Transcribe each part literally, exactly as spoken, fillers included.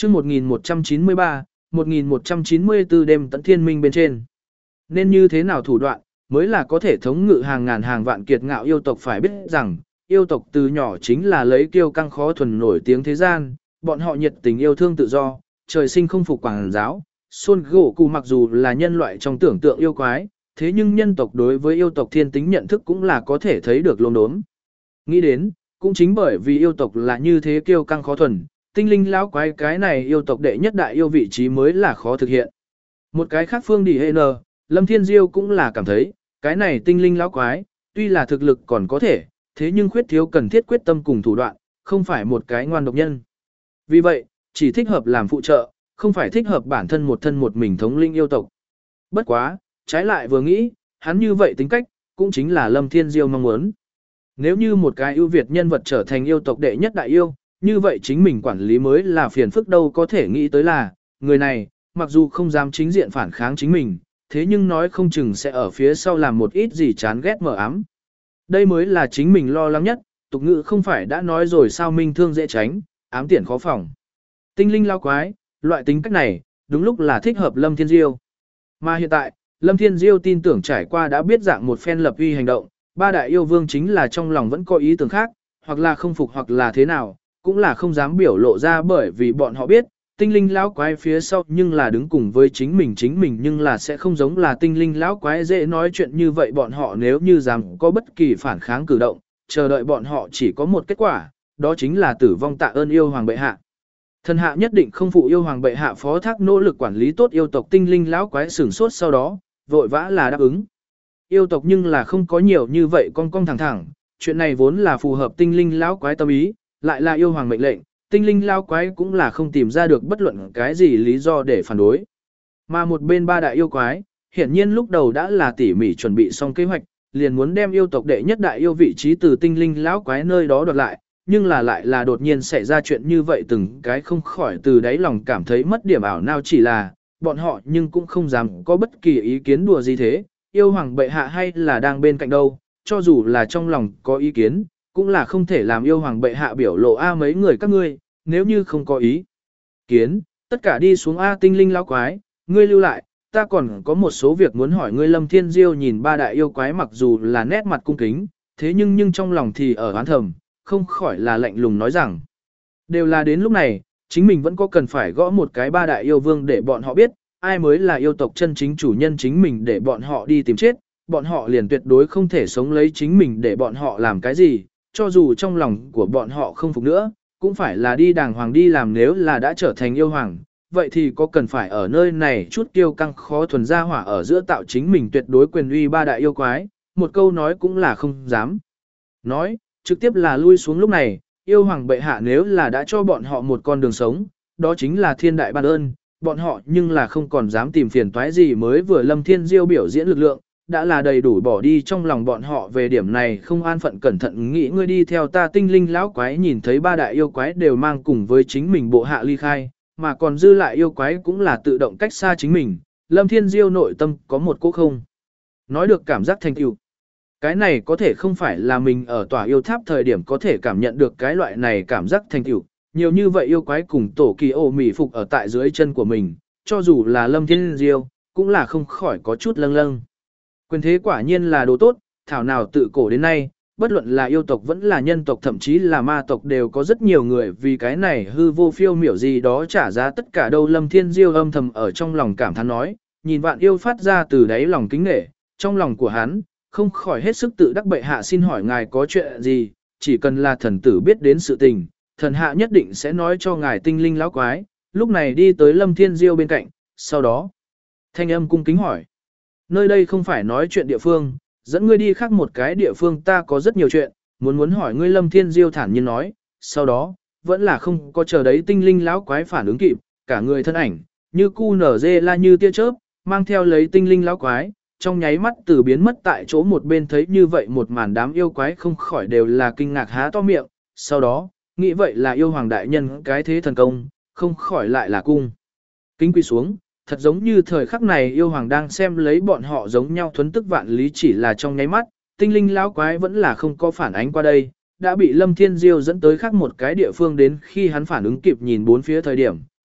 chương một nghìn một trăm chín mươi ba, một nghìn một trăm chín mươi tư đêm tận thiên minh bên trên. Nên như thế nào thủ đoạn, mới là có thể thống ngự hàng ngàn hàng vạn kiệt ngạo yêu tộc phải biết rằng, yêu tộc từ nhỏ chính là lấy kiêu căng khó thuần nổi tiếng thế gian, bọn họ nhiệt tình yêu thương tự do, trời sinh không phục quảng giáo. Son Goku mặc dù là nhân loại trong tưởng tượng yêu quái, thế nhưng nhân tộc đối với yêu tộc thiên tính nhận thức cũng là có thể thấy được lốm đốm. Nghĩ đến, cũng chính bởi vì yêu tộc là như thế kiêu căng khó thuần, tinh linh lão quái cái này yêu tộc đệ nhất đại yêu vị trí mới là khó thực hiện. Một cái khác phương đi hệ nờ, Lâm Thiên Diêu cũng là cảm thấy, cái này tinh linh lão quái, tuy là thực lực còn có thể, thế nhưng khuyết thiếu cần thiết quyết tâm cùng thủ đoạn, không phải một cái ngoan độc nhân. Vì vậy, chỉ thích hợp làm phụ trợ, không phải thích hợp bản thân một thân một mình thống linh yêu tộc. Bất quá, trái lại vừa nghĩ, hắn như vậy tính cách, cũng chính là Lâm Thiên Diêu mong muốn. Nếu như một cái ưu việt nhân vật trở thành yêu tộc đệ nhất đại yêu, như vậy chính mình quản lý mới là phiền phức đâu có thể nghĩ tới là, người này, mặc dù không dám chính diện phản kháng chính mình, thế nhưng nói không chừng sẽ ở phía sau làm một ít gì chán ghét mờ ám. Đây mới là chính mình lo lắng nhất, tục ngữ không phải đã nói rồi sao minh thương dễ tránh, ám tiện khó phòng. Tinh linh lao quái, loại tính cách này, đúng lúc là thích hợp Lâm Thiên Diêu. Mà hiện tại, Lâm Thiên Diêu tin tưởng trải qua đã biết dạng một phen lập uy hành động, ba đại yêu vương chính là trong lòng vẫn có ý tưởng khác, hoặc là không phục hoặc là thế nào, cũng là không dám biểu lộ ra bởi vì bọn họ biết, tinh linh lão quái phía sau nhưng là đứng cùng với chính mình chính mình nhưng là sẽ không giống là tinh linh lão quái dễ nói chuyện như vậy bọn họ nếu như dám có bất kỳ phản kháng cử động, chờ đợi bọn họ chỉ có một kết quả, đó chính là tử vong tạ ơn yêu hoàng bệ hạ. Thần hạ nhất định không phụ yêu hoàng bệ hạ phó thác nỗ lực quản lý tốt yêu tộc tinh linh lão quái sửng sốt sau đó, vội vã là đáp ứng. Yêu tộc nhưng là không có nhiều như vậy con con thẳng thẳng, chuyện này vốn là phù hợp tinh linh lão quái tâm ý, lại là yêu hoàng mệnh lệnh, tinh linh lão quái cũng là không tìm ra được bất luận cái gì lý do để phản đối. Mà một bên ba đại yêu quái, hiển nhiên lúc đầu đã là tỉ mỉ chuẩn bị xong kế hoạch, liền muốn đem yêu tộc đệ nhất đại yêu vị trí từ tinh linh lão quái nơi đó đoạt lại, nhưng là lại là đột nhiên xảy ra chuyện như vậy từng cái không khỏi từ đáy lòng cảm thấy mất điểm ảo nào chỉ là, bọn họ nhưng cũng không dám có bất kỳ ý kiến đùa gì thế, yêu hoàng bệ hạ hay là đang bên cạnh đâu, cho dù là trong lòng có ý kiến, cũng là không thể làm yêu hoàng bệ hạ biểu lộ a mấy người các ngươi, nếu như không có ý kiến, tất cả đi xuống a tinh linh lão quái, ngươi lưu lại, ta còn có một số việc muốn hỏi ngươi. Lâm Thiên Diêu nhìn ba đại yêu quái mặc dù là nét mặt cung kính, thế nhưng nhưng trong lòng thì ở oán thầm, không khỏi là lạnh lùng nói rằng, đều là đến lúc này, chính mình vẫn có cần phải gõ một cái ba đại yêu vương để bọn họ biết, ai mới là yêu tộc chân chính chủ nhân chính mình để bọn họ đi tìm chết, bọn họ liền tuyệt đối không thể sống lấy chính mình để bọn họ làm cái gì, cho dù trong lòng của bọn họ không phục nữa, cũng phải là đi đàng hoàng đi làm nếu là đã trở thành yêu hoàng, vậy thì có cần phải ở nơi này chút kiêu căng khó thuần ra hỏa ở giữa tạo chính mình tuyệt đối quyền uy ba đại yêu quái, một câu nói cũng là không dám. Nói, trực tiếp là lui xuống lúc này, yêu hoàng bệ hạ nếu là đã cho bọn họ một con đường sống, đó chính là thiên đại ban ơn, bọn họ nhưng là không còn dám tìm phiền toái gì mới vừa Lâm Thiên Diêu biểu diễn lực lượng, đã là đầy đủ bỏ đi trong lòng bọn họ về điểm này không an phận cẩn thận nghĩ ngươi đi theo ta tinh linh lão quái nhìn thấy ba đại yêu quái đều mang cùng với chính mình bộ hạ ly khai, mà còn dư lại yêu quái cũng là tự động cách xa chính mình, Lâm Thiên Diêu nội tâm có một cố không. Nói được cảm giác thành tựu. Cái này có thể không phải là mình ở tòa yêu tháp thời điểm có thể cảm nhận được cái loại này cảm giác thành tựu. Nhiều như vậy yêu quái cùng tổ kỳ ô mỉ phục ở tại dưới chân của mình, cho dù là Lâm Thiên Diêu, cũng là không khỏi có chút lâng lâng. Quyền thế quả nhiên là đồ tốt, thảo nào tự cổ đến nay, bất luận là yêu tộc vẫn là nhân tộc thậm chí là ma tộc đều có rất nhiều người vì cái này hư vô phiêu miểu gì đó trả giá tất cả đâu. Lâm Thiên Diêu âm thầm ở trong lòng cảm thán nói, nhìn vạn yêu phát ra từ đáy lòng kính nể, trong lòng của hắn, không khỏi hết sức tự đắc bệ hạ xin hỏi ngài có chuyện gì, chỉ cần là thần tử biết đến sự tình, thần hạ nhất định sẽ nói cho ngài tinh linh lão quái, lúc này đi tới Lâm Thiên Diêu bên cạnh, sau đó, thanh âm cung kính hỏi, nơi đây không phải nói chuyện địa phương, dẫn ngươi đi khác một cái địa phương ta có rất nhiều chuyện, muốn muốn hỏi ngươi. Lâm Thiên Diêu thản nhiên nói, sau đó, vẫn là không có chờ đấy tinh linh lão quái phản ứng kịp, cả người thân ảnh, như cu nở dê la như tia chớp, mang theo lấy tinh linh lão quái, trong nháy mắt từ biến mất tại chỗ một bên thấy như vậy một màn đám yêu quái không khỏi đều là kinh ngạc há to miệng, sau đó, nghĩ vậy là yêu hoàng đại nhân cái thế thần công, không khỏi lại là cung. Kính quy xuống, thật giống như thời khắc này yêu hoàng đang xem lấy bọn họ giống nhau thuấn tức vạn lý chỉ là trong nháy mắt, tinh linh lão quái vẫn là không có phản ánh qua đây, đã bị Lâm Thiên Diêu dẫn tới khác một cái địa phương đến khi hắn phản ứng kịp nhìn bốn phía thời điểm,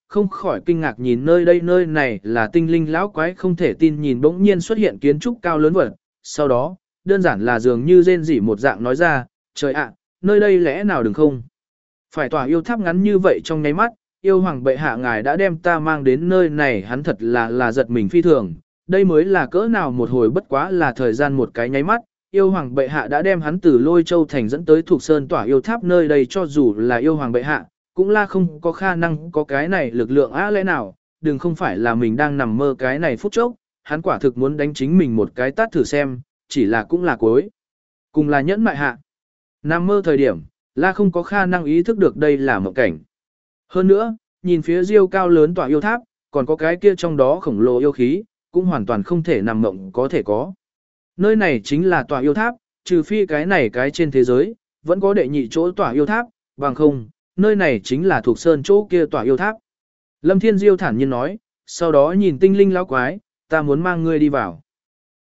không khỏi kinh ngạc nhìn nơi đây, nơi này là tinh linh lão quái không thể tin nhìn bỗng nhiên xuất hiện kiến trúc cao lớn vật, sau đó, đơn giản là dường như rên rỉ một dạng nói ra, trời ạ, nơi đây lẽ nào đừng không? Phải tỏa yêu tháp ngắn như vậy trong nháy mắt, yêu hoàng bệ hạ ngài đã đem ta mang đến nơi này, hắn thật là là giật mình phi thường, đây mới là cỡ nào một hồi, bất quá là thời gian một cái nháy mắt, yêu hoàng bệ hạ đã đem hắn từ Lôi Châu thành dẫn tới Thuộc Sơn tỏa yêu tháp, nơi đây cho dù là yêu hoàng bệ hạ, cũng là không có khả năng có cái này lực lượng á, lẽ nào, đừng không phải là mình đang nằm mơ cái này phút chốc, hắn quả thực muốn đánh chính mình một cái tát thử xem, chỉ là cũng là cuối. Cùng là nhẫn mại hạ. Nằm mơ thời điểm, là không có khả năng ý thức được đây là mộng cảnh. Hơn nữa, nhìn phía diêu cao lớn tỏa yêu tháp, còn có cái kia trong đó khổng lồ yêu khí, cũng hoàn toàn không thể nằm mộng có thể có. Nơi này chính là tỏa yêu tháp, trừ phi cái này cái trên thế giới, vẫn có đệ nhị chỗ tỏa yêu tháp, bằng không, nơi này chính là Thuộc Sơn chỗ kia tỏa yêu tháp. Lâm Thiên Diêu thản nhiên nói, sau đó nhìn tinh linh lão quái, ta muốn mang ngươi đi vào.